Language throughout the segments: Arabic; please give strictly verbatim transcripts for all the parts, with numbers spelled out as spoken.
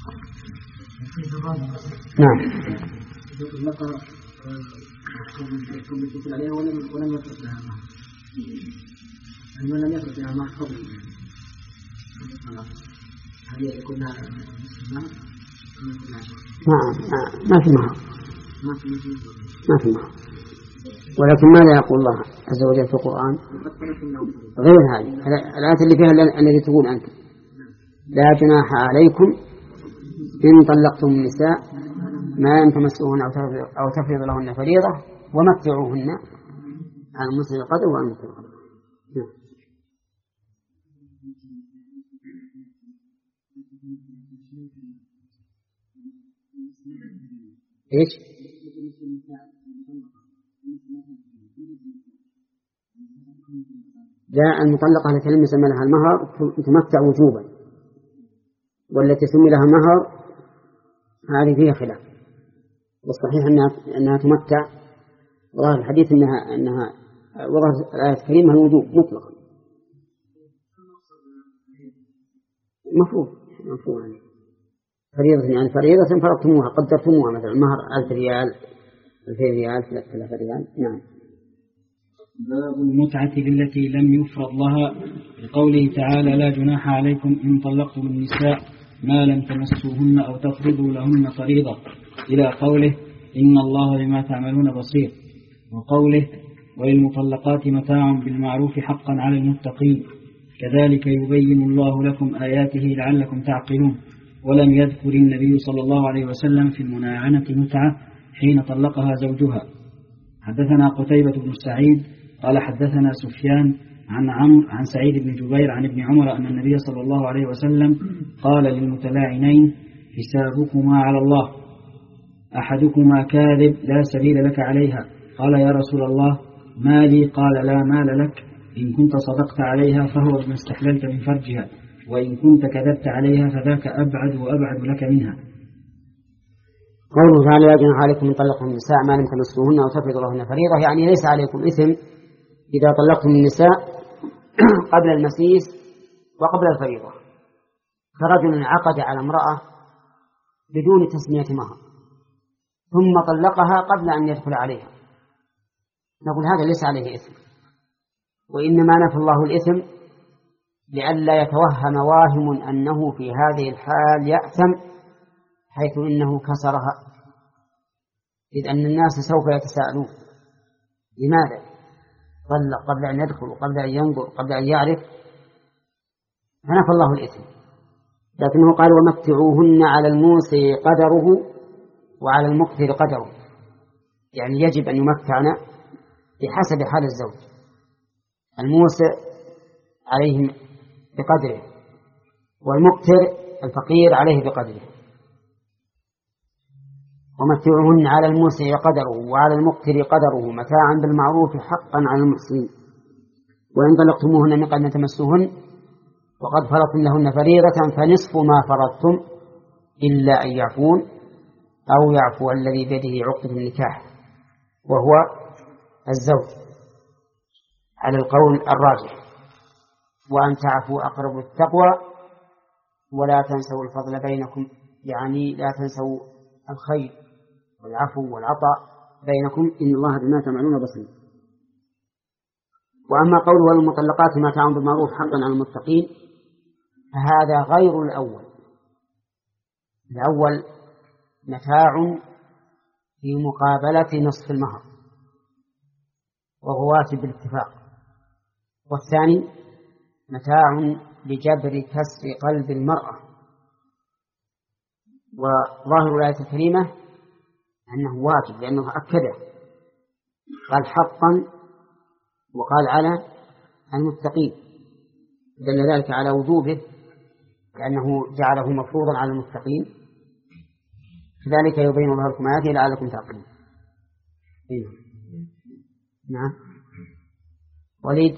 نعم. عليها ولم ولم يترك لها مهر. لم يترك لها مهر قبل هل يكون لها مهر؟ ما ما في مهر. ما في مهر. ولكن ماذا يقول الله عز وجل في القرآن غير هذه الآية اللي فيها الذي تقول أنت لا جناح عليكم إن طلقتم النساء ما لم تمسوهن أو تفرض لهن فريضة ومتعوهن على المسلم القدر وعلى المسلم القدر. إيش؟ لا، المطلقة التي لم يسمى لها المهر تمتع وجوبا، والتي سمي لها مهر هذه فيها خلاف، والصحيح أنها, أنها تمتع. وظاهر الحديث أنها, أنها وظاهر الآية الكريمة الوجوب مطلقا مفروض مفروض يعني فريضة يعني فريضة فرضتموها قدرتموها مثلا المهر ألف ريال ألفين ريال ثلاثة ريال. نعم. باب المتعة للتي لم يفرض لها بقوله تعالى لا جناح عليكم إن طلقتم النساء ما لم تمسوهن أو تفرضوا لهن فريضة إلى قوله إن الله بما تعملون بصير، وقوله وللمطلقات متاع بالمعروف حقا على المتقين كذلك يبين الله لكم آياته لعلكم تعقلون. ولم يذكر النبي صلى الله عليه وسلم في المناعنة متعة حين طلقها زوجها. حدثنا قتيبة بن سعيد قال حدثنا سفيان عن عمرو عن سعيد بن جبير عن ابن عمر أن النبي صلى الله عليه وسلم قال للمتلاعنين حسابكما على الله أحدكما كاذب لا سبيل لك عليها. قال يا رسول الله ما لي؟ قال لا مال لك، إن كنت صدقت عليها فهو بما استحللت من فرجها، وإن كنت كذبت عليها فذاك أبعد وأبعد لك منها. قوله تعالى لا جناح عليكم إن طلقتم النساء ما لم تمسوهن أو تفرضوا لهن فريضة، يعني ليس عليكم إثم إذا طلقتم النساء قبل المسيس وقبل الفريضة. فرجل عقد على امرأة بدون تسمية مهر ثم طلقها قبل أن يدخل عليها، نقول هذا ليس عليه إثم، وإنما نفى الله الإثم لئلا يتوهم واهم أنه في هذه الحال يأثم حيث إنه كسرها، إذ أن الناس سوف يتساءلون لماذا طلق قبل أن يدخل وقبل أن ينظر قبل أن يعرف، فنفى الله الإثم. لكنه قال ومتعوهن على الموسع قدره وعلى المقتر قدره، يعني يجب أن يمتعن بحسب حال الزوج. الموسع عليهم بقدره والمقتر الفقير عليه بقدره. ومتعوهن على الموسع قدره وعلى المقتر قدره متاعا بالمعروف حقا على المحسنين، وإن طلقتموهن من قبل أن تمسوهن وقد فرضتم لهن فريضة فنصف ما فرضتم إلا أن يعفون أو يعفو الذي بيده عقدة النكاح وهو الزوج على القول الراجح، وأن تعفوا أقرب التقوى ولا تنسوا الفضل بينكم، يعني لا تنسوا الخير والعفو والعطاء بينكم إن الله بما تعملون بصير. وأما قوله والمطلقات متاع بالمعروف حقا على المتقين فهذا غير الأول. الأول متاع في مقابلة نصف المهر وهو واجب بالاتفاق، والثاني متاع لجبر كسر قلب المرأة. وظاهر الآية الكريمة أنه واجب لأنه أكده، قال حقا وقال على المتقين، دل ذلك على وجوبه لأنه جعله مفروضا على المتقين. كذلك يبين الله لكم آياته لعلكم تعقلون. نعم. وليد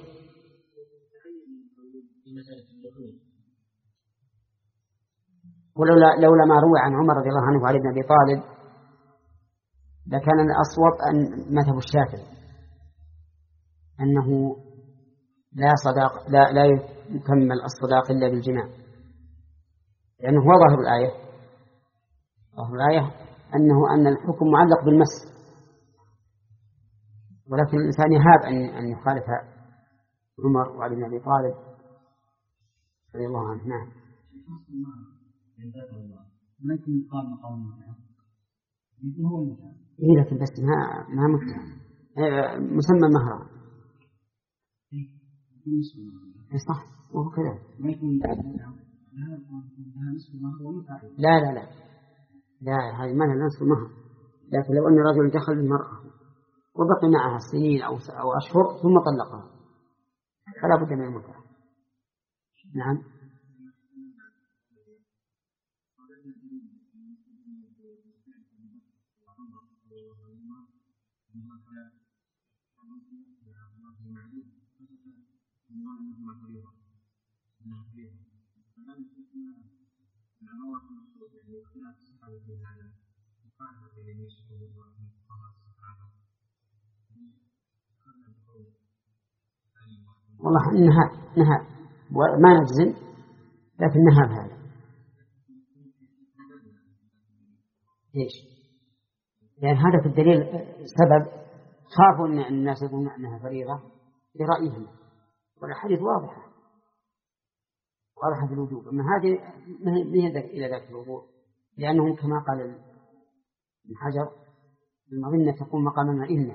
ولولا لولا ما روى عن عمر رضي الله عنه وعلي بن أبي طالب لكان الأصوب أن مذهب الشافعي أنه لا صداق لا لا يكمل الصداق إلا بالجماع، لأنه هو ظاهر الآية ظاهر الآية أنه أن الحكم معلق بالمس، ولكن الإنسان يهاب أن أن يخالف عمر وعلي بن أبي طالب رضي الله عنه. نعم. لكن قام قوم هو المتعة. إيه لكن بس ما ما متعة مسمى مهرا. إيه صح وهو كذا. لا لا لا لا هذه ما لها نصف المهر، لكن لو أن رجل دخل المرأة وبقي معها سنين أو أو أشهر ثم طلقها فلا بد من المتعة. نعم. والله نهى نهى ما نجزم لكن نهى بهذا. ليش؟ لأن هذا في الدليل سبب خافوا أن الناس يقولون أنها فريضة لرأيهم، والحديث واضحة واضحة في الوجوب. أما هذه ما هي إلى ذاك الوضوء، لأنهم كما قال ابن حجر المظنة تكون مقام المئنة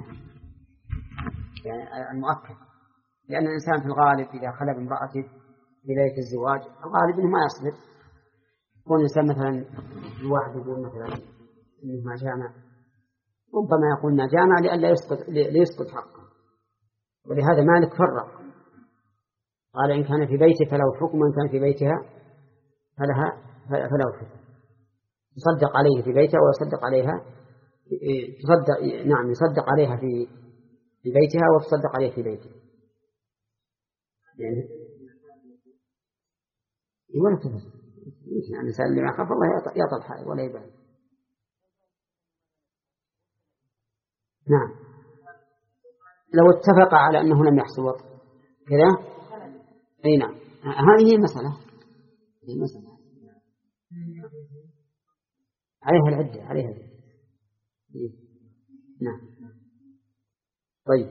يعني المؤكد، لأن الإنسان في الغالب إذا خلى بامرأته في ليلة الزواج الغالب إنه ما يصبر. يكون الإنسان مثلا الواحد يقول مثلا إنه ما جامع، ربما يقول ما جامع لئلا يسقط ليسقط حقه، ولهذا مالك فرق قال إن كان في بيته فله حكم وإن كان في بيتها فلها فله حكم، يصدق عليه في بيته ويصدق عليها تصدق نعم يصدق عليها في في بيتها وتصدق عليه في بيته يعني ولا تفهم يعني الإنسان اللي ما خاف الله يطل حائل ولا يبالي. نعم. لو اتفق على أنه لم يحصل وطء كذا أي نعم هذه المسألة هي المسألة عليها العدة عليها العدة. نعم. طيب.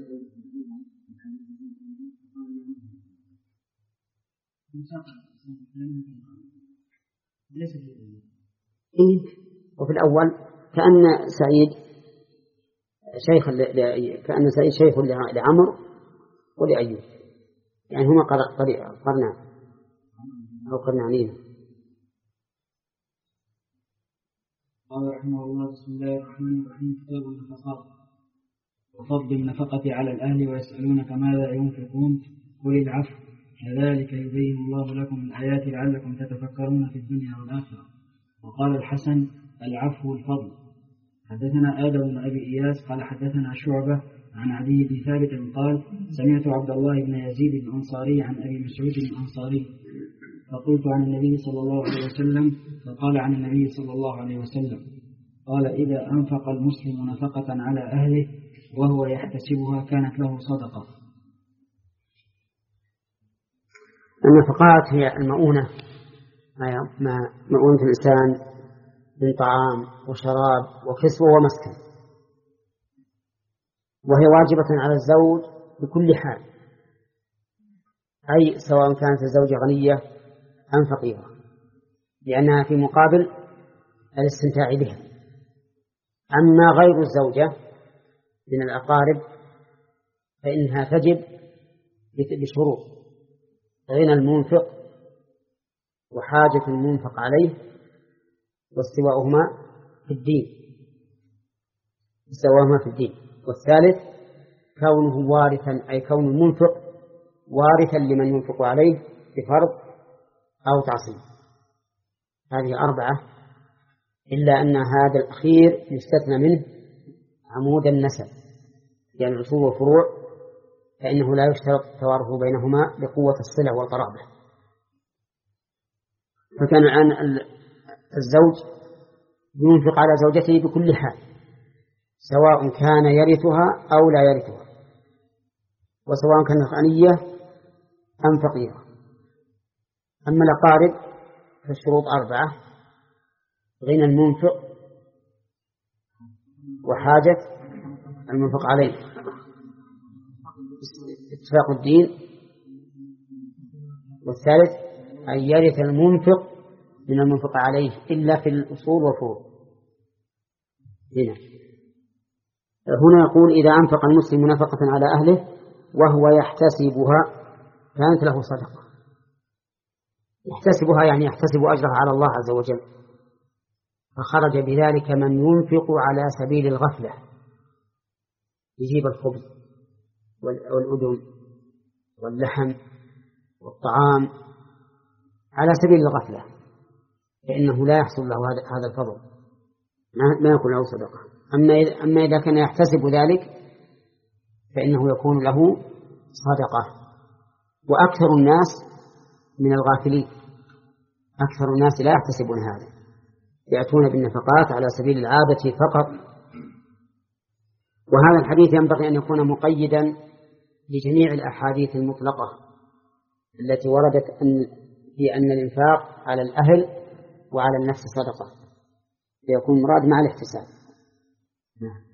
إيه؟ وفي الأول كأن سعيد شيخ كأن سعيد شيخ لعمر ولأيوب يعني هما قرنا أو قرنانين. قال رحمه الله بسم الله الرحمن الرحيم كتاب النفقات وفضل النفقة على الأهل ويسألونك ماذا ينفقون قل العفو كذلك يبين الله لكم الآيات لعلكم تتفكرون في الدنيا والآخرة. وقال الحسن العفو الفضل. حدثنا آدم بن أبي إياس قال حدثنا شعبة عن عدي بن ثابت قال سمعت عبد الله بن يزيد الأنصاري عن أبي مسعود الأنصاري فقلت عن النبي صلى الله عليه وسلم فقال عن النبي صلى الله عليه وسلم قال إذا أنفق المسلم نفقة على أهله وهو يحتسبها كانت له صدقة. النفقات هي المؤونة ما مؤونة الإنسان من طعام وشراب وكسوة ومسكن، وهي واجبة على الزوج بكل حال، أي سواء كانت الزوجة غنية أم فقيرة، لأنها في مقابل الاستمتاع بها. أما غير الزوجة من الأقارب فإنها تجب بشروط: غنى المنفق وحاجة المنفق عليه واستواؤهما في الدين استواؤهما في الدين والثالث كونه وارثا، أي كون المنفق وارثا لمن ينفق عليه بفرض أو تعصيب. هذه أربعة، إلا أن هذا الأخير يستثنى منه عمود النسب، يعني الأصول والفروع فإنه لا يشترط التوارث بينهما لقوة الصلة والقرابة. فكان الآن الزوج ينفق على زوجته بكل حال، سواء كان يرثها أو لا يرثها، وسواء كانت غنية أم فقيرة. أما الأقارب فالشروط أربعة: غنى المنفق وحاجة المنفق عليه، اتفاق الدين. والثالث أن يرث المنفق من المنفق عليه إلا في الأصول والفروع. هنا هنا يقول إذا أنفق المسلم نفقة على أهله وهو يحتسبها كانت له صدقة. يحتسبها يعني يحتسب أجرها على الله عز وجل، فخرج بذلك من ينفق على سبيل الغفلة، يجيب الخبز والأدم واللحم والطعام على سبيل الغفلة، فإنه لا يحصل له هذا الفضل، ما يكون له صدقة. أما إذا كان يحتسب ذلك فإنه يكون له صدقة. وأكثر الناس من الغافلين، أكثر الناس لا يحتسبون هذا، يأتون بالنفقات على سبيل العادة فقط. وهذا الحديث ينبغي أن يكون مقيدا لجميع الأحاديث المطلقة التي وردت أن في أن الإنفاق على الأهل وعلى النفس صدقة، ليكون مراد مع الاحتساب. نعم.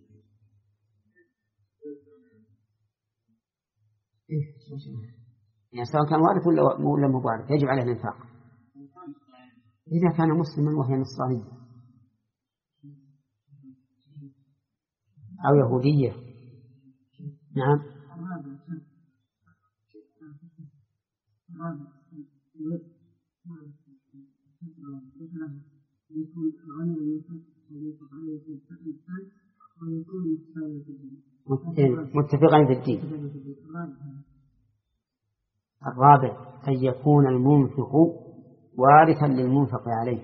يعني سواء كان وارث ولا مو وارث يجب عليه الإنفاق إذا كان مسلما وهي نصرانية أو يهودية. نعم. متفقين في الدين. الرابع أن يكون المنفق وارثا للمنفق عليه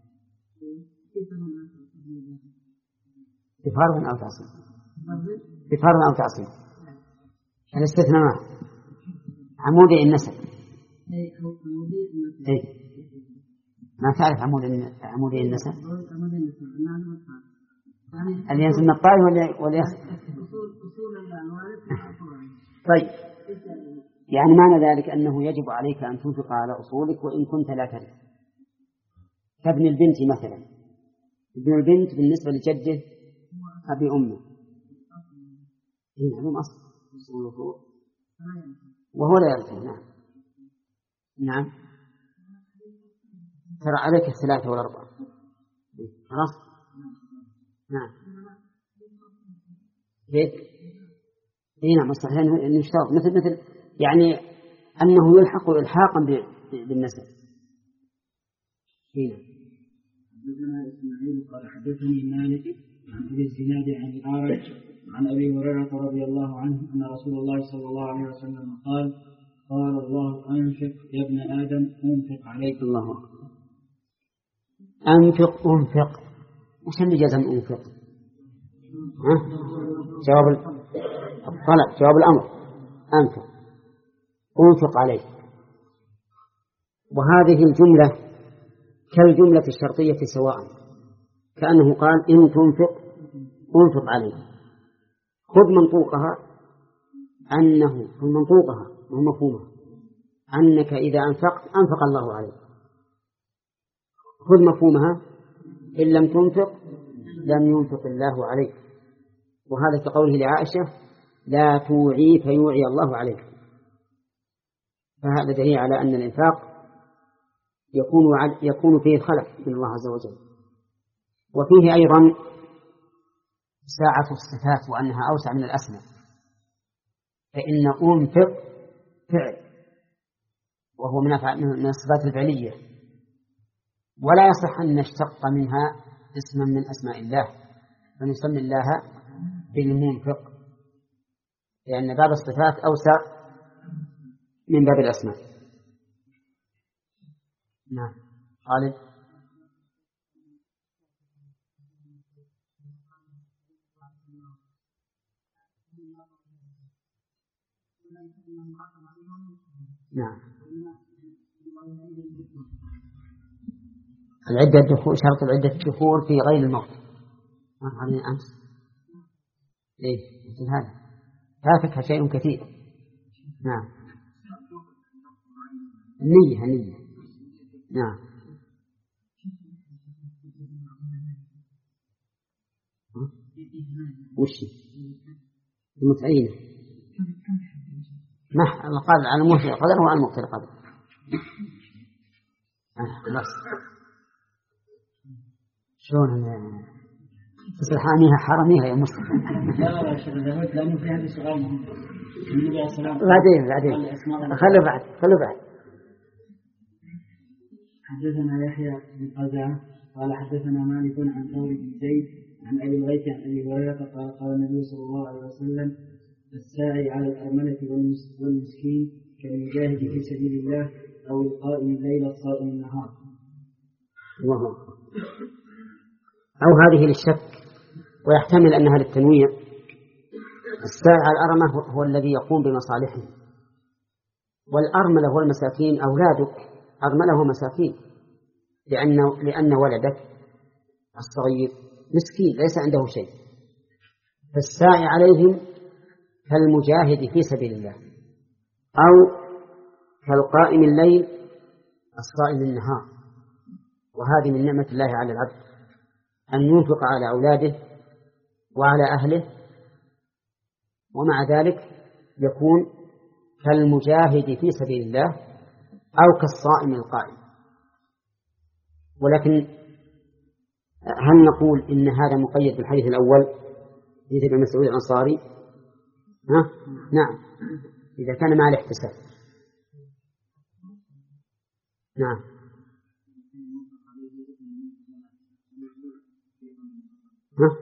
بفرض أو تعصيب. بفرض أو تعصيب. الاستثناء عمودي النسب. إيه؟ ما تعرف عمود عمودي النسب؟ اللي ينزل من الطائف ولا ولا طيب، يعني معنى ذلك أنه يجب عليك أن تنفق على أصولك وإن كنت لا ترث. كابن البنت مثلا، ابن البنت بالنسبة لجده أبي أمه هنا أصل وهو لا يرثه. نعم. نعم. ترى عليك الثلاثة والأربعة. خلاص. نعم. كيف؟ هنا مستحيل أن يشترط مثل مثل يعني أنه يلحق إلحاقا بالنسب. هنا. حدثنا إسماعيل قال حدثني مالك عن أبي الزناد عن الأعرج عن أبي هريرة رضي الله عنه أن رسول الله صلى الله عليه وسلم قال قال الله أنفق يا ابن آدم أنفق عليك. الله أكبر. أنفق أنفق وش اللي جزم أنفق؟ ها؟ جواب الطلب، جواب الأمر. أنفق أنفق عليك. وهذه الجملة كالجملة الشرطية سواء، كأنه قال إن تنفق أنفق عليك. خذ منطوقها أنه من منطوقها ومفهومها أنك إذا أنفقت أنفق الله عليك. خذ مفهومها إن لم تنفق لم ينفق الله عليك. وهذا كقوله لعائشة لا توعي فيوعي الله عليك. فهذا دليل على أن الإنفاق يكون يكون فيه خلف من الله عز وجل. وفيه أيضا ساعة الصفات وأنها أوسع من الأسماء، فإن أنفق فعل وهو من الصفات الفعلية، ولا يصح أن نشتق منها اسما من أسماء الله فنسمي الله بالمنفق، لأن باب الصفات أوسع من باب الأسماء. نعم. خالد. نعم. العدة الدخول، شرط العدة الدخول في غير الموت. ما علينا أمس. إيه مثل هذا فاتك شيء كثير. نعم. النية النية. نعم. وش المتعينة ما القادر على موفي القدر وعلى مقتل القدر. آه بس شلون تصلحانيها حرميها يا مصطفى. لا لا شيخ زهود لأنه في هذا سؤال مهم. النبي عليه السلام بعدين بعدين خلوا بعد خلوا بعد. حدثنا يحيى بن قزعة قال حدثنا مالك عن ثور بن زيد عن أبي الغيث عن أبي هريرة قال قال النبي صلى الله عليه وسلم الساعي على الأرملة والمسكين كالمجاهد في سبيل الله أو القائم الليل الصائم النهار. الله. أو هذه للشك ويحتمل أنها للتنويع. الساعي على الأرملة هو الذي يقوم بمصالحه، والأرملة والمساكين أولادك. أرملة ومساكين لأن لأن ولدك الصغير مسكين ليس عنده شيء، فالساعي عليهم كالمجاهد في سبيل الله أو كالقائم الليل الصائم النهار. وهذه من نعمة الله على العبد أن ينفق على أولاده وعلى أهله، ومع ذلك يكون كالمجاهد في سبيل الله أو كالصائم القائم. ولكن هل نقول إن هذا مقيد بالحديث الأول حديث ابن مسعود الأنصاري؟ ها؟ نعم، إذا كان مع الاحتساب. نعم. ها؟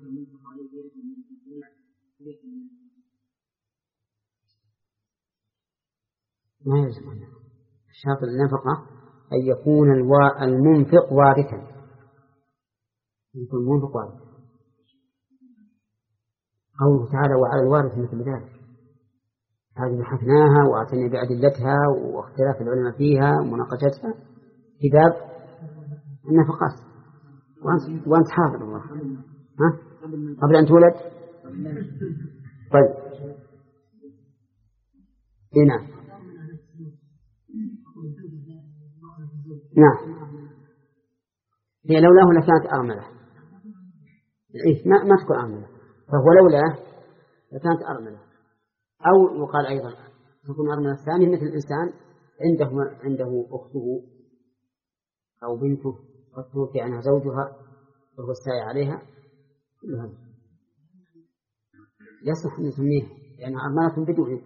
ما يلزم شرط النفقة أن يكون المنفق وارثا، يكون المنفق وارثا. قوله تعالى وعلى الوارث مثل ذلك، هذه بحثناها وأتينا بأدلتها واختلاف العلماء فيها ومناقشتها في باب النفقات. وأنت, وأنت حافظ الله. ها؟ قبل أن تولد. طيب. إيه نعم. نعم. هي لولاه لكانت أرملة. إيه ما ما تكون أرملة، فهو لولاه لكانت أرملة. أو يقال أيضا تكون أرملة الثانية مثل الإنسان عنده عنده أخته أو بنته قد توفي عنها زوجها وهو الساعي عليها، يصح أن نسميها لأنها أرملة بدون.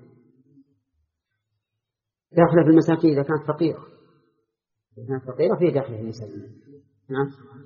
داخلة في المساكين إذا كانت فقيرة، إذا كانت فقيرة فهي داخلة في المساكين. نعم.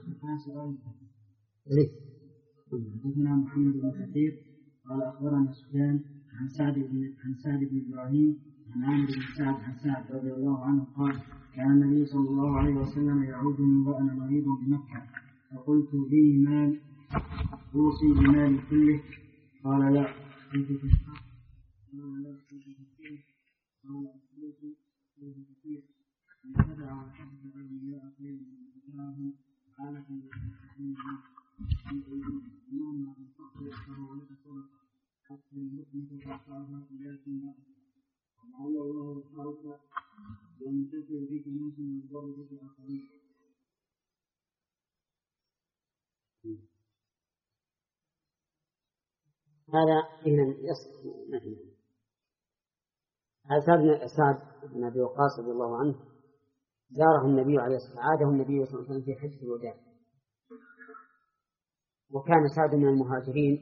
ليه؟ حدثنا محمد بن كثير قال أخبرنا سفيان عن سعد بن عن سعد بن إبراهيم عن عامر بن سعد عن سعد رضي الله عنه قال كان النبي صلى الله عليه وسلم يعودني وأنا مريض بمكة، فقلت لي مال أوصي بمالي كله؟ قال لا. كنت تشتاق؟ قال لا. كنت تشتاق؟ قال أخبرت كنت كثير فدعا وحفظ أولياء خير من ذكرهم حالة يستحيل أمام الفقر فهو لك صدقة حتى المؤمن تعطاها لكن وعلى الله الخالق وينتفع بك ناس ويضر بك آخرين. هذا إن يصح مثلا. هذا سعد بن أبي وقاص رضي الله عنه زاره النبي عليه الصلاة والسلام، عاده النبي صلى الله عليه وسلم في حجة الوداع، وكان سعد من المهاجرين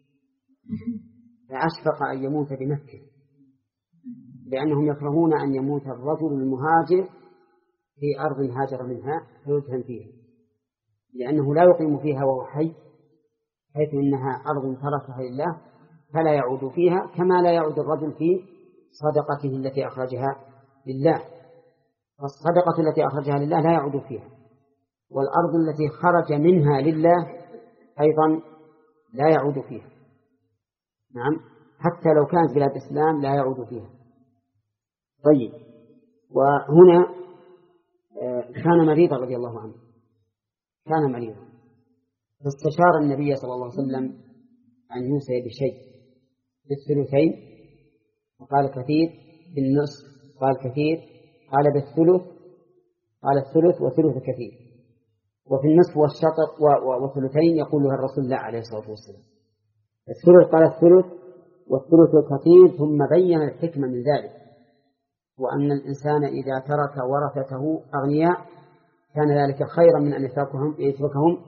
فأشفق أن يموت بمكة، لأنهم يكرهون أن يموت الرجل المهاجر في أرض هاجر منها فيدفن فيها، لأنه لا يقيم فيها وهو حي، حيث إنها أرض تركها لله فلا يعود فيها، كما لا يعود الرجل في صدقته التي أخرجها لله. فالصدقة التي أخرجها لله لا يعود فيها، والأرض التي خرج منها لله أيضا لا يعود فيها. نعم، حتى لو كانت بلاد إسلام لا يعود فيها. طيب، وهنا كان مريضا رضي الله عنه، كان مريضا فاستشار النبي صلى الله عليه وسلم أن يوصي بشيء بالثلثين، وقال كثير بالنصف، قال كثير، قال بالثلث، قال الثلث وثلث كثير. وفي النصف والشطر والثلثين يقولها الرسول لا عليه الصلاة والسلام. الثلث قال الثلث والثلث الكثير، ثم بين الحكمة من ذلك، وأن الإنسان إذا ترك ورثته أغنياء كان ذلك خيرا من أن يتركهم يتركهم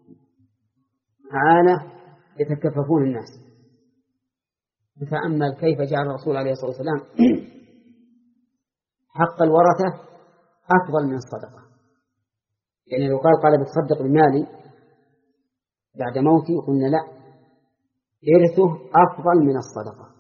عالة يتكففون الناس. نتأمل كيف جعل الرسول عليه الصلاة والسلام حق الورثة أفضل من الصدقة. يعني لو قال قال بتصدق بمالي بعد موتي قلنا لا، إرثه أفضل من الصدقة،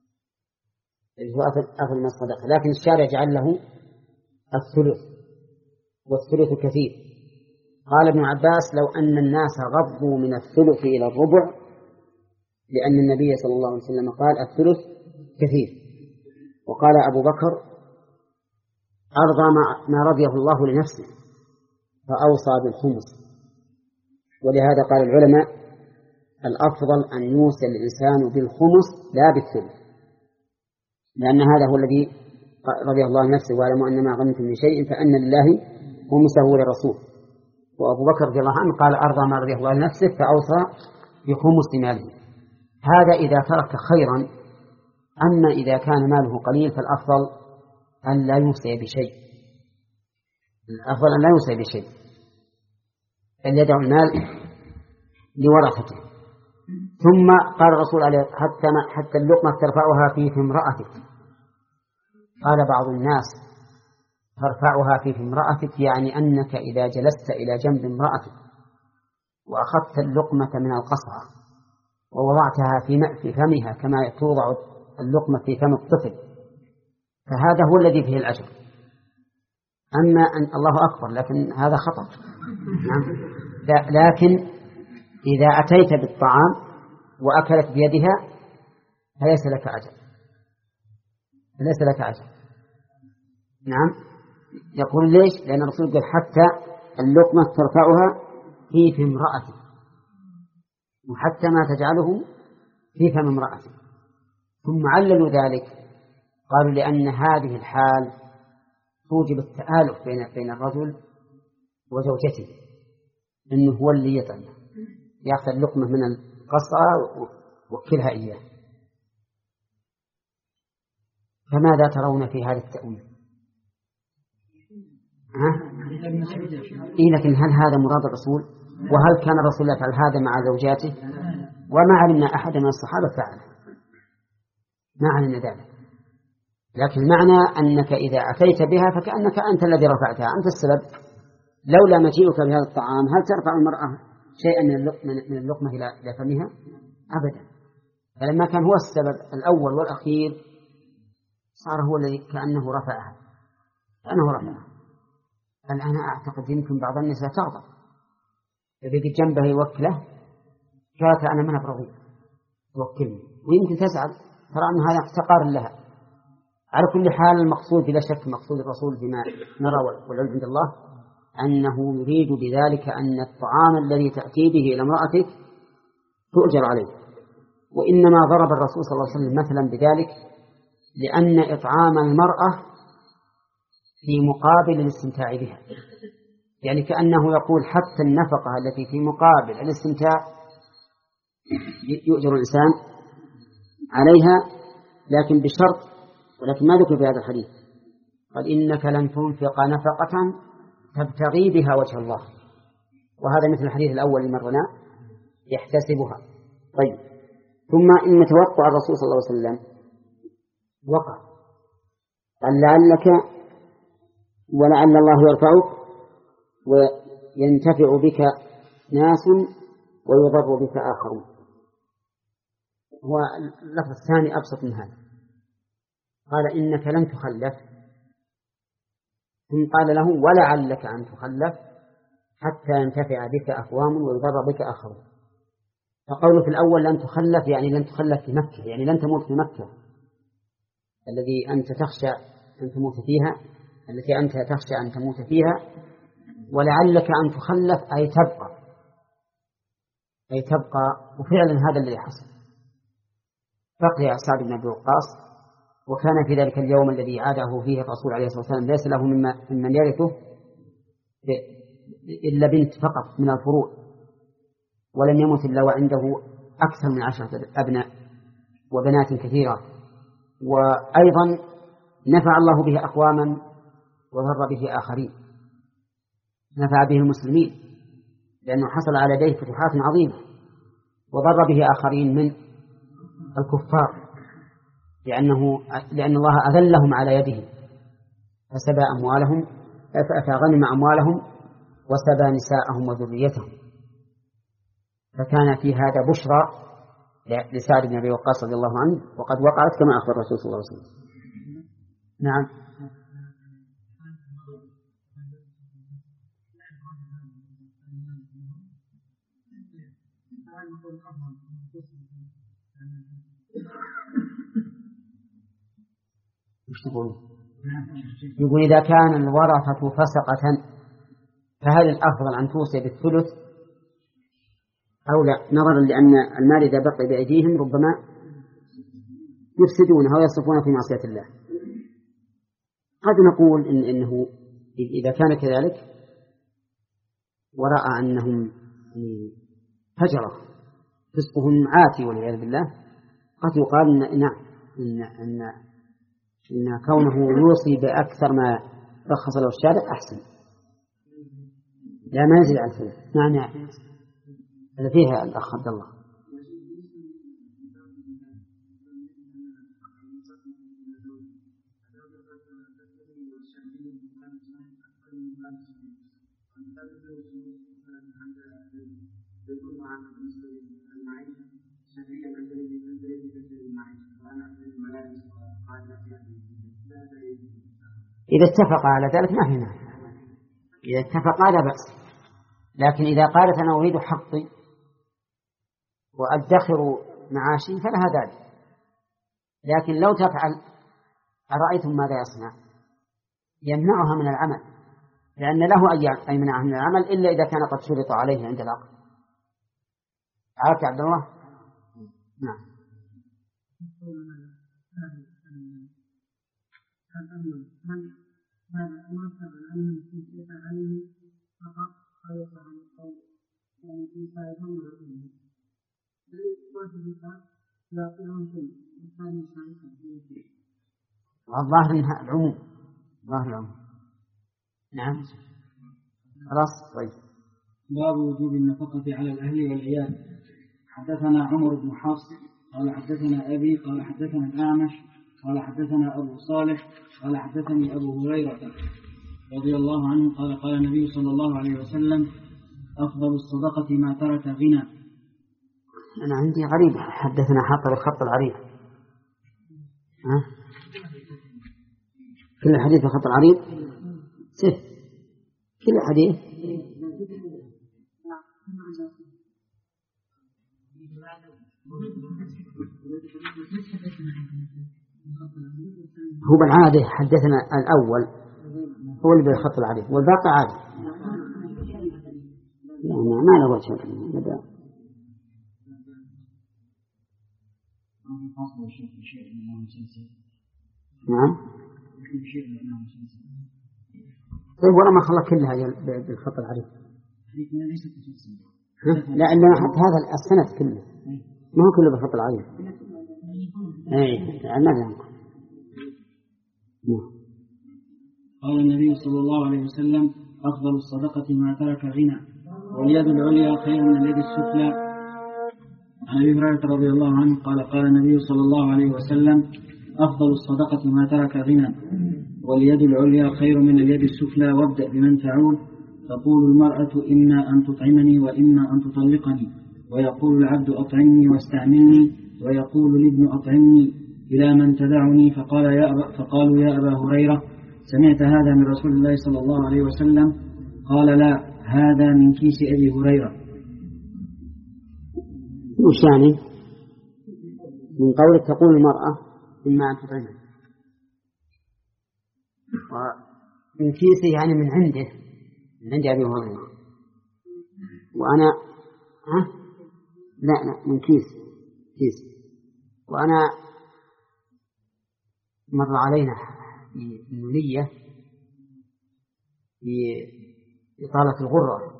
إرثه أفضل من الصدقة، لكن الشارع جعل له الثلث، والثلث كثير. قال ابن عباس لو أن الناس غضوا من الثلث إلى الربع، لأن النبي صلى الله عليه وسلم قال الثلث كثير. وقال أبو بكر أرضى ما رضيه الله لنفسه فأوصى بالخمس. ولهذا قال العلماء الأفضل أن يوصي الإنسان بالخمس لا بالثلث، لأن هذا هو الذي رضي الله لنفسه، واعلموا أن ما غنمتم من شيء فأن لله خمسه للرسول. وأبو بكر رضي الله عنه قال أرضى ما رضي الله لنفسه فأوصى بخمس ماله. هذا إذا ترك خيرا. أما إذا كان ماله قليل فالأفضل أن لا يوصي بشيء، الأفضل أن لا يوصي بشيء، بل يدعو المال لورثته. ثم قال الرسول عليه حتى, حتى اللقمة ترفعها في امرأتك. قال بعض الناس ترفعها في امرأتك يعني أنك إذا جلست إلى جنب امرأتك وأخذت اللقمة من القصعة ووضعتها في فمها كما توضع اللقمة في فم الطفل فهذا هو الذي فيه الأجر. أما أن الله أكبر، لكن هذا خطأ. لكن إذا أتيت بالطعام وأكلت بيدها فليس لك أجر، فليس لك أجر. نعم. يقول ليش؟ لأن الرسول قال حتى اللقمة ترفعها في فم امرأتك، وحتى ما تجعله في فم امرأتك. ثم عللوا ذلك قالوا لأن هذه الحال توجب التآلف بين بين الرجل وزوجته، إنه هو اللي يطعم، يأخذ اللقمة من القصعة وكلها إياه. فماذا ترون في هذا التأويل؟ ها؟ إيه، لكن هل هذا مراد الرسول؟ وهل كان الرسول يفعل هذا مع زوجاته؟ وما علمنا أحد من الصحابة فعله، ما علمنا ذلك. لكن المعنى أنك إذا أتيت بها فكأنك أنت الذي رفعتها، أنت السبب. لولا مجيئك بهذا الطعام هل ترفع المرأة شيئا من اللقمة إلى فمها؟ أبدا. فلما كان هو السبب الأول والأخير صار هو الذي كأنه رفعها، كأنه رفعها. الآن أعتقد يمكن بعض النساء تغضب يبقى جنبه يوكله، قالت أنا من أبرضي توكلني، ويمكن تزعل، ترى أن هذا احتقار لها. على كل حال المقصود بلا شك مقصود الرسول بما نرى والعلم عند الله أنه يريد بذلك أن الطعام الذي تأتي به إلى امرأتك تؤجر عليه. وإنما ضرب الرسول صلى الله عليه وسلم مثلا بذلك لأن إطعام المرأة في مقابل الاستمتاع بها، يعني كأنه يقول حتى النفقة التي في مقابل الاستمتاع يؤجر الإنسان عليها، لكن بشرط، ولكن ما ذكر في هذا الحديث. قال إنك لن تنفق نفقة تبتغي بها وجه الله، وهذا مثل الحديث الأول اللي مرنا يحتسبها. طيب، ثم إن توقع الرسول صلى الله عليه وسلم وقع، قال لعلك ولعل الله يرفعك وينتفع بك ناس ويضر بك آخرون. هو اللفظ الثاني أبسط من هذا، قال إنك لن تخلف، ثم قال له ولعلك أن تخلف حتى ينتفع بك أقوام ويضر بك آخرون. فقوله في الأول لن تخلف يعني لن تخلف في مكة، يعني لن تموت في مكة الذي أنت تخشى أن تموت فيها، التي أنت تخشى أن تموت فيها. ولعلك أن تخلف أي تبقى، أي تبقى. وفعلا هذا الذي حصل، بقي سعد بن أبي وقاص، وكان في ذلك اليوم الذي عاده فيه الرسول عليه الصلاة والسلام ليس له ممن يرثه إلا بنت فقط من الفروع ولم يمت إلا وعنده أكثر من عشرة أبناء وبنات كثيرة، وأيضا نفع الله به أقواما وضر به آخرين. نفع به المسلمين لأنه حصل على يديه فتوحات عظيمة، وضر به آخرين من الكفار لأنه لأن الله أذلهم على يده فسبى أموالهم فغنم أموالهم وسبى نساءهم وذريتهم. فكان في هذا بشرى لسعد بن أبي وقاص رضي الله عنه، وقد وقعت كما أخبر الرسول صلى الله عليه وسلم. نعم. يقول إذا كان الورثة فسقة فهل الأفضل أن توصي بالثلث أو لا، نظرا لأن المال إذا بقي بأيديهم ربما يفسدونه ويصرفون في معصية الله. قد نقول إن إنه إذا كان كذلك ورأى أنهم فجرة فسقهم عاتي والعياذ بالله، قد يقال إن نعم إن, إن, إن كونه يوصي بأكثر ما رخص له الشارع أحسن، لا ما يزيد على الثلث. نعم نعم هذا فيها الأخ عبد الله. إذا اتفق على ذلك ما في مانع، إذا اتفقا لا بأس، لكن إذا قالت أنا أريد حقي وأدخر معاشي فلها ذلك. لكن لو تفعل أرأيتم ماذا يصنع؟ يمنعها من العمل، لأن له أن يمنعها من العمل إلا إذا كان قد شرط عليه عند العقد. عارف عبد الله؟ نعم. الظاهر انها العموم، ظاهر العموم. نعم خلاص. طيب باب وجوب النفقة على الأهل والعيال. حدثنا عمر بن حفص قال حدثنا أبي قال حدثنا الأعمش قال حدثنا أبو صالح قال حدثني أبو هريرة رضي الله عنه قال قال النبي صلى الله عليه وسلم أفضل الصدقة ما ترك غنى. أنا عندي غريب حدثنا حط بالخط العريض. ها كل حديث بالخط العريض سف كل حديث هو بالعادة حدثنا الأول هو اللي بالخط العريض والباقي عادي. يعني ما له وجه هذا. نعم طيب ولا ما خلق كلها بالخط العريض؟ لا حتى هذا السند كله ما هو كله بالخط العريض. ايه يعني قال النبي صلى الله عليه وسلم أفضل الصدقة ما ترك غنى واليد العليا خير من اليد السفلى. عن أبي هريرة رضي الله عنه قال قال النبي صلى الله عليه وسلم أفضل الصدقة ما ترك غنى واليد العليا خير من اليد السفلى وابدأ بمن تعول. تقول المرأة إما أن تطعمني وإما أن تطلقني، ويقول العبد أطعمني واستعملني، ويقول الابن أطعمني إلى من تدعني. فقال يا أبا فقالوا يا أبا هريرة سمعت هذا من رسول الله صلى الله عليه وسلم؟ قال لا هذا من كيس أبي هريرة. وش يعني من قولك تقول المرأة إما أن تطعمني ومن كيسه يعني من عنده من عند أبي هريرة وأنا ها لا لا من كيس كيس وأنا مر علينا في النونية في إطالة الغرة.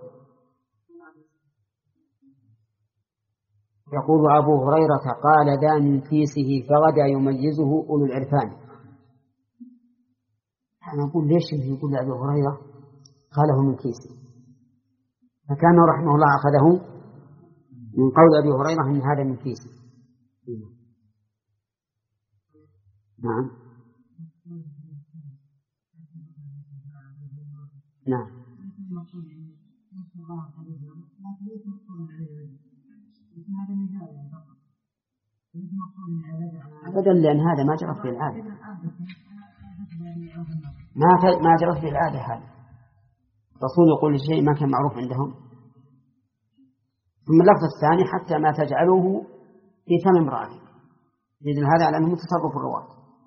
يقول أبو هريرة قال دا من كيسه فغدا يميزه أولو العرفان. أنا أقول ليش يقول أبو هريرة قاله من كيسه؟ فكان رحمه الله أخذه من قول أبي هريرة من هذا من كيسه. نعم نعم أبدا، لأن هذا ما جرت في العادة، ما ما جرت في العادة. هذا الرسول يقول شيء ما كان معروف عندهم. ثم اللفظ الثاني حتى ما تجعلوه في فم امرأة، يدل هذا على أنه تصرف الرواة.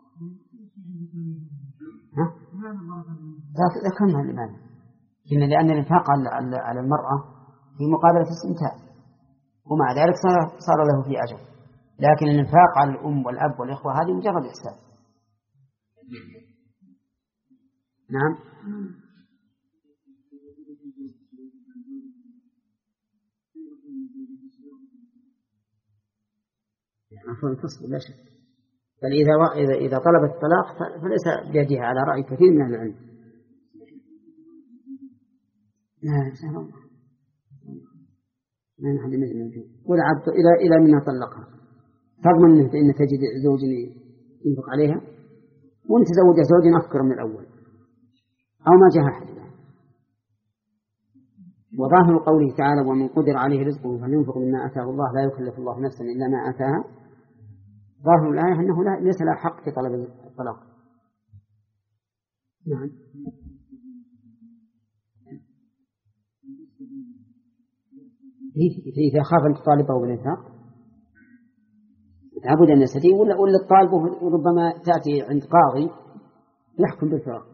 ها؟ ذكرنا لماذا؟ إن لأن الإنفاق على المرأة في مقابلة الاستمتاع، ومع ذلك صار, صار له في أجر. لكن الإنفاق على الأم والأب والإخوة هذه مجرد إحسان. نعم. عفوا الفصل لا شك، بل إذا إذا إذا طلبت الطلاق فليس بيدها على رأي كثير من العلم. لا سهل ما نحن نجمع والعبد إلى إلى منها طلقها تضمن أن تجد زوج ينفق عليها، وأنت تزوج زوج أفكر من الأول أو ما جاء أحد. وظاهر قوله تعالى ومن قدر عليه رزقه فلينفق مما آتاه الله لا يكلف الله نفسا إلا ما آتاها، ظاهر الآية أنه لا ليس له حق في طلب الطلاق. نعم. إذا خاف أن تطالبه بالإنفاق تعبد أن يستطيع، ولا ولا الطالب ربما تأتي عند قاضي يحكم بالفراق.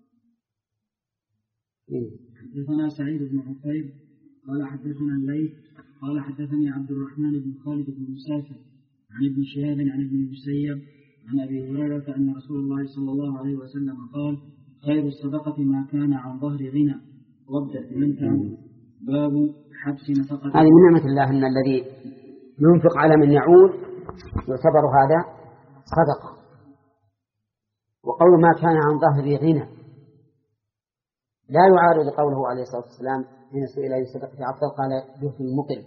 حدثنا سعيد بن عقيل قال حدثنا الليث قال حدثني عبد الرحمن بن خالد بن مسافر عن ابن شهاب عن ابن المسيب عن أبي هريرة أن رسول الله صلى الله عليه وسلم قال خير الصدقة ما كان عن ظهر غنى وابدأ بمن تعود. باب حبس نفقة. هذه من نعمة الله أن الذي ينفق على من يعول يعتبر هذا صدقة. وقول ما كان عن ظهر غنى لا يعارض قوله عليه الصلاة والسلام حين سئل أي صدقة أفضل قال يوفي المقل،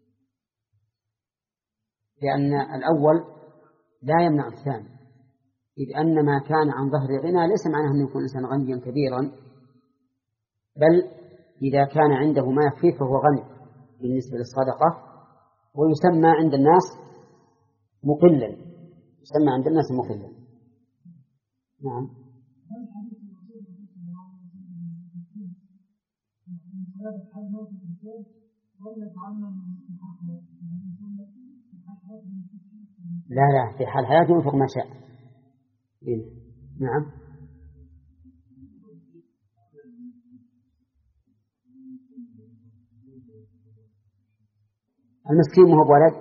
لأن الأول لا يمنع الثاني، إذ أن ما كان عن ظهر غنى ليس معناه أن يكون إنسان غنيا كبيرا، بل إذا كان عنده ما يكفيه فهو غني بالنسبة للصدقة، ويسمى عند الناس مقلا، يسمى عند الناس مقلا. نعم. لا لا في حال حياته ينفق ما شاء. نعم. المسكين ما هو بولد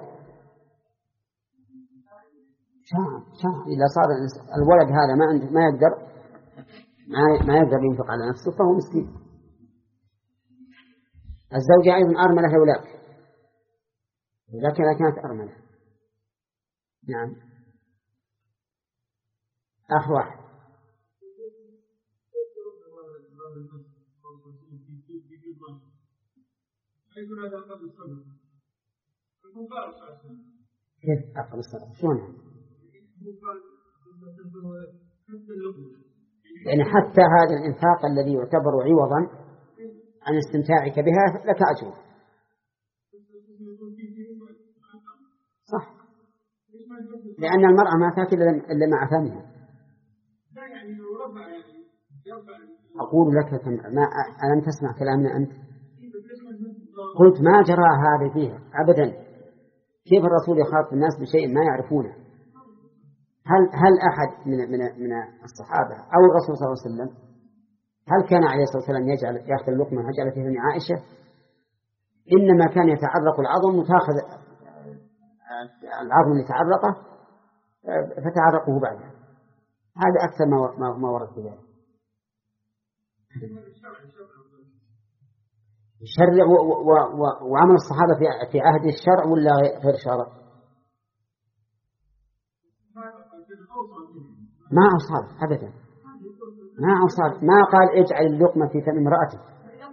شاء شاء إذا صار الولد هذا ما عنده ما يقدر ما يقدر ينفق على نفسه فهو مسكين. الزوجة أيضا أرملة هؤلاء لكن كانت أرملة. نعم. آخر واحد. كيف أقل الصدقة؟ شلون؟ يعني حتى هذا الإنفاق الذي يعتبر عوضا عن استمتاعك بها لك أجر. صح، لأن المرأة ما تأكل إلا مع فمها. أقول لك ما ألم تسمع كلامنا أنت؟ قلت ما جرى هذا فيها أبدا. كيف الرسول يخاطب الناس بشيء ما يعرفونه؟ هل هل أحد من من من الصحابة أو الرسول صلى الله عليه وسلم هل كان عليه الصلاة والسلام يجعل يأخذ اللقمة ويجعل في فم عائشة؟ إنما كان يتعرق العظم وتأخذ العظم اللي تعرقه فتعرقه بعدها. هذا أكثر ما ما ورد في ذلك. شرع و... و... و... وعمل الصحابة في... في عهد الشرع ولا غير شرع؟ ما أصاب أبدا، ما أصاب، ما قال اجعل اللقمة في فم امرأتك.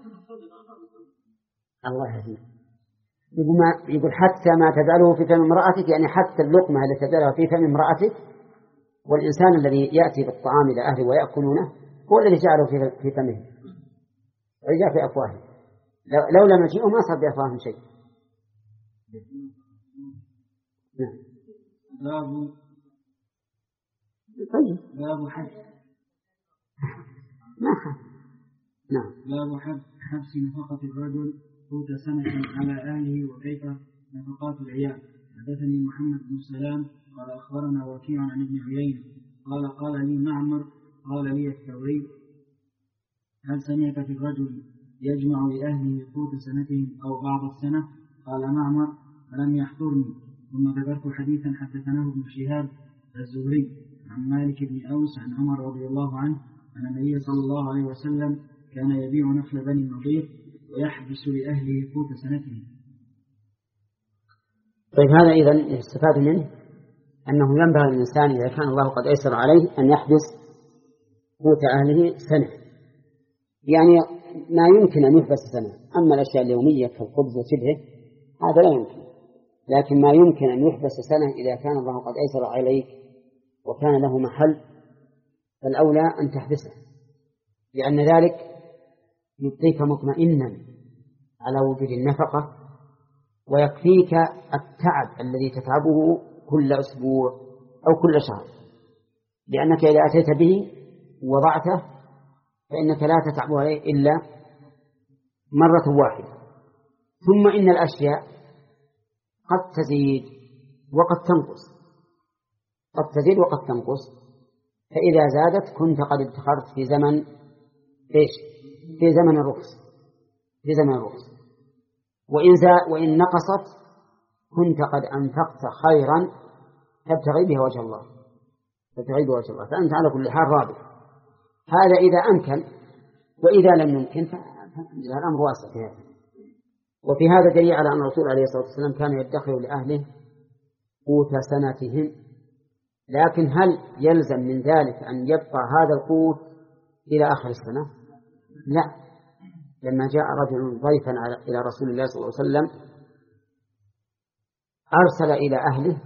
الله يهديه. يقول, ما... يقول حتى ما تجعله في فم امرأتك، يعني حتى اللقمة التي تجعلها في فم امرأتك. والإنسان الذي يأتي بالطعام إلى أهله ويأكلونه هو الذي جعله في في فمه وجاء في أفواهه، لو لم يجيئوا ما صار بأفواههم شيء. نعم. باب طيب باب حد ما حد. نعم. باب حد حبس نفقة الرجل قوت سنة على أهله وكيف نفقات العيال. حدثني محمد بن سلام قال أخبرنا وكيع عن ابن عيينة قال قال لي معمر قال لي الثوري هل سمعت في الرجل يجمع لأهله قوت سنتهم أو بعض السنة؟ قال معمر فلم يحضرني. ثم ذكرت حديثا حدثناه ابن شهاب الزهري عن مالك بن أوس عن عمر رضي الله عنه أن النبي صلى الله عليه وسلم كان يبيع نخل بني النضير ويحبس لأهله قوت سنتهم. طيب هذا إذن يستفاد منه أنه ينبغي للإنسان إذا كان الله قد أيسر عليه أن يحبس قوت أهله سنة، يعني ما يمكن أن يحبس سنة. أما الأشياء اليومية كالخبز وشبهه هذا لا يمكن، لكن ما يمكن أن يحبس سنة إذا كان الله قد أيسر عليك وكان له محل فالأولى أن تحبسه، لأن ذلك يبقيك مطمئنا على وجود النفقة ويكفيك التعب الذي تتعبه كل أسبوع أو كل شهر، لأنك إذا أتيت به وضعته فإنك لا تتعب عليه إلا مرة واحدة. ثم إن الأشياء قد تزيد وقد تنقص، قد تزيد وقد تنقص، فإذا زادت كنت قد ادخرت في زمن إيش؟ في زمن الرخص، في زمن الرخص. وإن زاد وإن نقصت كنت قد أنفقت خيرا تبتغي به وجه الله، تبتغي به وجه الله، فأنت على كل حال رابح. هذا إذا أمكن، وإذا لم يمكن فالأمر واسع في هذا. وفي هذا دليل على أن الرسول عليه الصلاة والسلام كان يدخر لأهله قوت سنتهم. لكن هل يلزم من ذلك أن يبقى هذا القوت إلى آخر السنة؟ لا. لما جاء رجل ضيفا إلى رسول الله صلى الله عليه وسلم أرسل إلى أهله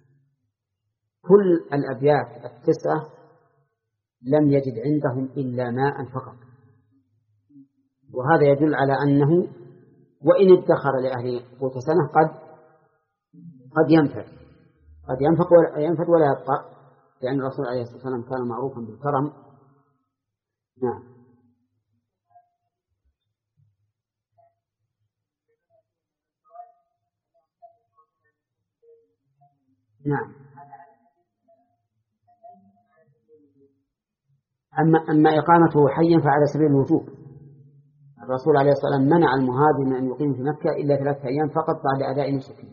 كل الأبيات التسعة لم يجد عندهم إلا ماء فقط، وهذا يدل على أنه وإن ادخر لأهله قوت سنة قد قد ينفد قد ينفق ولا ينفد ولا يبقى، لأن الرسول عليه الصلاة والسلام كان معروفا بالكرم. نعم. نعم. أما أما إقامته حيا فعلى سبيل الوجوب. الرسول عليه الصلاة والسلام منع المهاجر من أن يقيم في مكة إلا ثلاثة أيام فقط بعد أداء نسكه.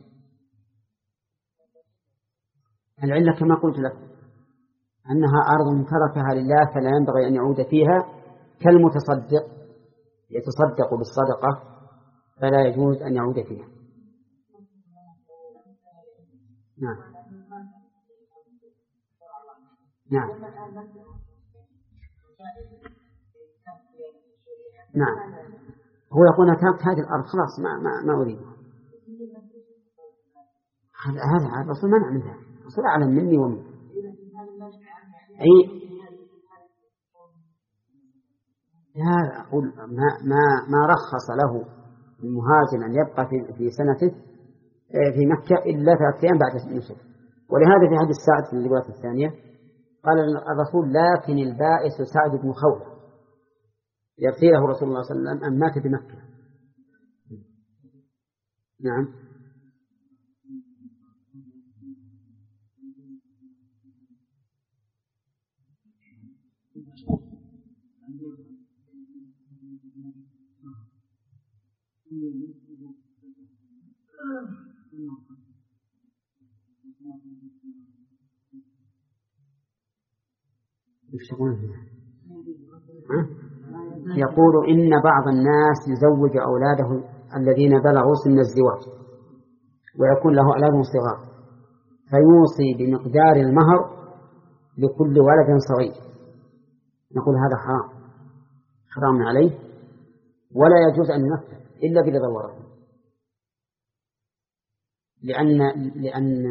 العلة كما قلت لك أنها أرض تركها لله فلا ينبغي أن يعود فيها، كالمتصدق يتصدق بالصدقة فلا يجوز أن يعود فيها. نعم. نعم. نعم. هو يقول تركت هذه الأرض خلاص ما ما ما أريدها. هذا هذا الرسول منع منها، الرسول أعلم مني ومنك. أي لا أقول ما ما ما رخص له المهاجر أن يبقى في في سنته في مكة إلا ثلاثة أيام بعد النسك. ولهذا في حديث سعد في الرواية الثانية قال الرسول لكن البائس سعد بن خولة يرسله رسول الله صلى الله عليه وسلم أن مات بمكة. نعم. ايش تقول؟ ها؟ يقول إن بعض الناس يزوج أولاده الذين بلغوا سن الزواج ويكون له أولاد صغار فيوصي بمقدار المهر لكل ولد صغير. نقول هذا حرام حرام عليه ولا يجوز أن ينفذ إلا برضا الورثة، لأن لأن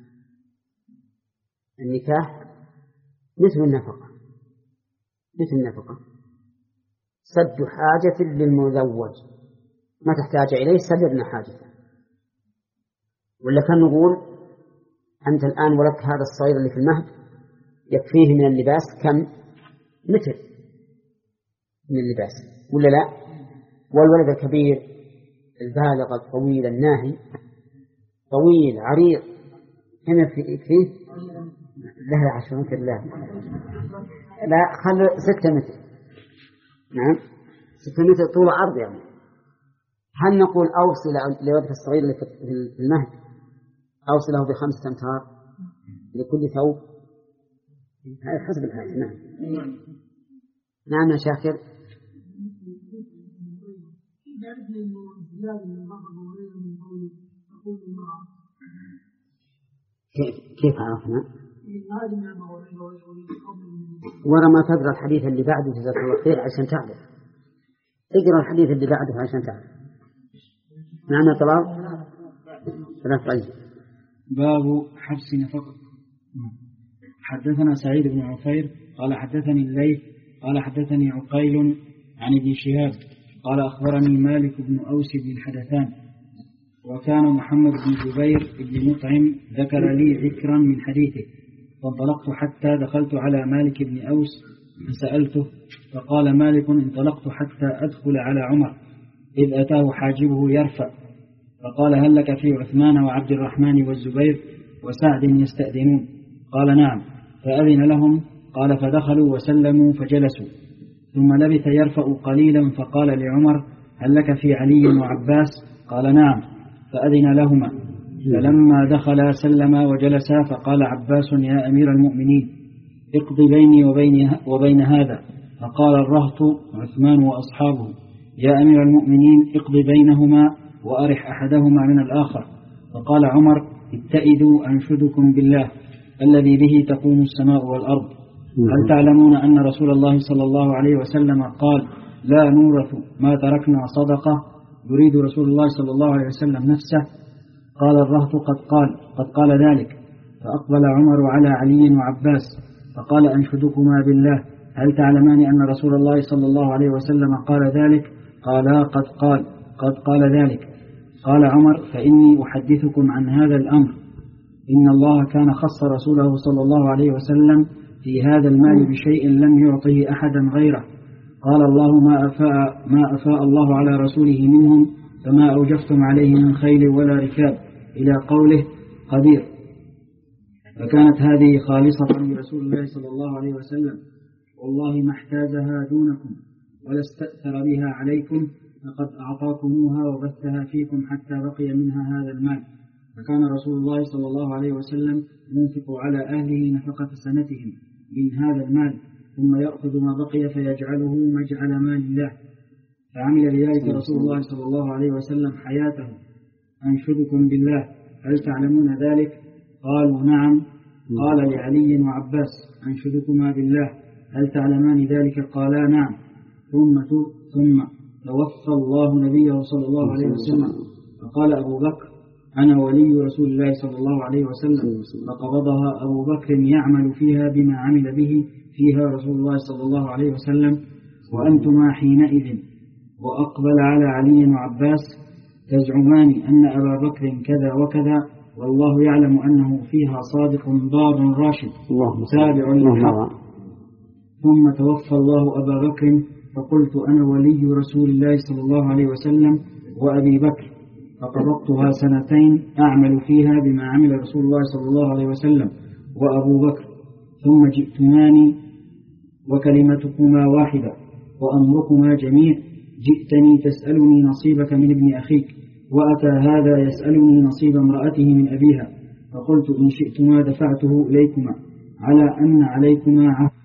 النكاح مثل النفقة مثل النفقة سد حاجة للمزوج، ما تحتاج إليه سددنا حاجته. ولا كان نقول أنت الآن ولدك هذا الصغير اللي في المهد يكفيه من اللباس كم متر من اللباس ولا لا؟ والولد الكبير البالغ الطويل الناهي طويل عريض كم يكفيه؟ لا عشر متر لا لا خلوا ستة متر. نعم ستة متر طول عرض يعني. هل نقول أوصل لولدك الصغير اللي في المهد أوصله بخمسة أمتار لكل ثوب؟ هذا حسب الحاجة. نعم نعم يا شاكر. كيف عرفنا؟ ورا ما تقرأ الحديث اللي بعده جزاك الله خير عشان تعرف. اقرأ الحديث اللي بعده عشان تعرف. نعم يا طلال. ثلاث طيب. باب حبس نفقة. حدثنا سعيد بن عفير قال حدثني الليث قال حدثني عقيل عن ابن شهاب قال أخبرني مالك بن أوس بن الحدثان وكان محمد بن جبير بن مطعم ذكر لي ذكرا من حديثه فانطلقت حتى دخلت على مالك بن أوس فسألته فقال مالك انطلقت حتى أدخل على عمر إذ أتاه حاجبه يرفع فقال هل لك في عثمان وعبد الرحمن والزبير وسعد يستأذنون؟ قال نعم. فأذن لهم قال فدخلوا وسلموا فجلسوا ثم لبث يرفع قليلا فقال لعمر هل لك في علي وعباس؟ قال نعم. فأذن لهما فلما دخلا سلما وجلسا فقال عباس يا أمير المؤمنين اقض بيني وبين, وبين هذا. فقال الرهط عثمان وأصحابه يا أمير المؤمنين اقض بينهما وأرح أحدهما من الآخر. فقال عمر اتئذوا أنشدكم بالله الذي به تقوم السماء والأرض هل تعلمون أن رسول الله صلى الله عليه وسلم قال لا نورث ما تركنا صدقة يريد رسول الله صلى الله عليه وسلم نفسه؟ قال الرهط قد قال قد قال ذلك. فأقبل عمر على علي وعباس فقال أنشدكما بالله هل تعلمان أن رسول الله صلى الله عليه وسلم قال ذلك؟ قالا قد قال قد قال ذلك. قال عمر فإني أحدثكم عن هذا الأمر إن الله كان خص رسوله صلى الله عليه وسلم في هذا المال بشيء لم يعطه أحدا غيره. قال الله ما أفاء, ما أفاء الله على رسوله منهم فما أوجفتم عليه من خيل ولا ركاب إلى قوله قدير. فكانت هذه خالصة لرسول الله صلى الله عليه وسلم والله ما احتاجها دونكم ولا استأثر بها عليكم لقد أعطاكموها وبثها فيكم حتى بقي منها هذا المال. فكان رسول الله صلى الله عليه وسلم ينفق على أهله نفقة سنتهم من هذا المال ثم يأخذ ما بقي فيجعله مجعل مال الله. فعمل لذلك رسول الله صلى الله عليه وسلم حياته. أنشدكم بالله هل تعلمون ذلك؟ قالوا نعم. قال لعلي وعباس أنشدكما بالله هل تعلمان ذلك؟ قالا نعم. ثم ثم توفى الله نبيه صلى الله عليه وسلم فقال أبو بكر أنا ولي رسول الله صلى الله عليه وسلم فقبضها أبو بكر يعمل فيها بما عمل به فيها رسول الله صلى الله عليه وسلم وأنتما حينئذ. وأقبل على علي وعباس تزعمان أن أبا بكر كذا وكذا والله يعلم أنه فيها صادق ضار راشد تابع للحق. ثم توفى الله أبا بكر فقلت أنا ولي رسول الله صلى الله عليه وسلم وأبي بكر فقبضتها سنتين أعمل فيها بما عمل رسول الله صلى الله عليه وسلم وأبو بكر ثم جئتماني وكلمتكما واحدة وأمركما جميع. جئتني تسألني نصيبك من ابن أخيك وأتى هذا يسألني نصيب امرأته من أبيها فقلت إن شئتما دفعته إليكما على أن عليكما عهد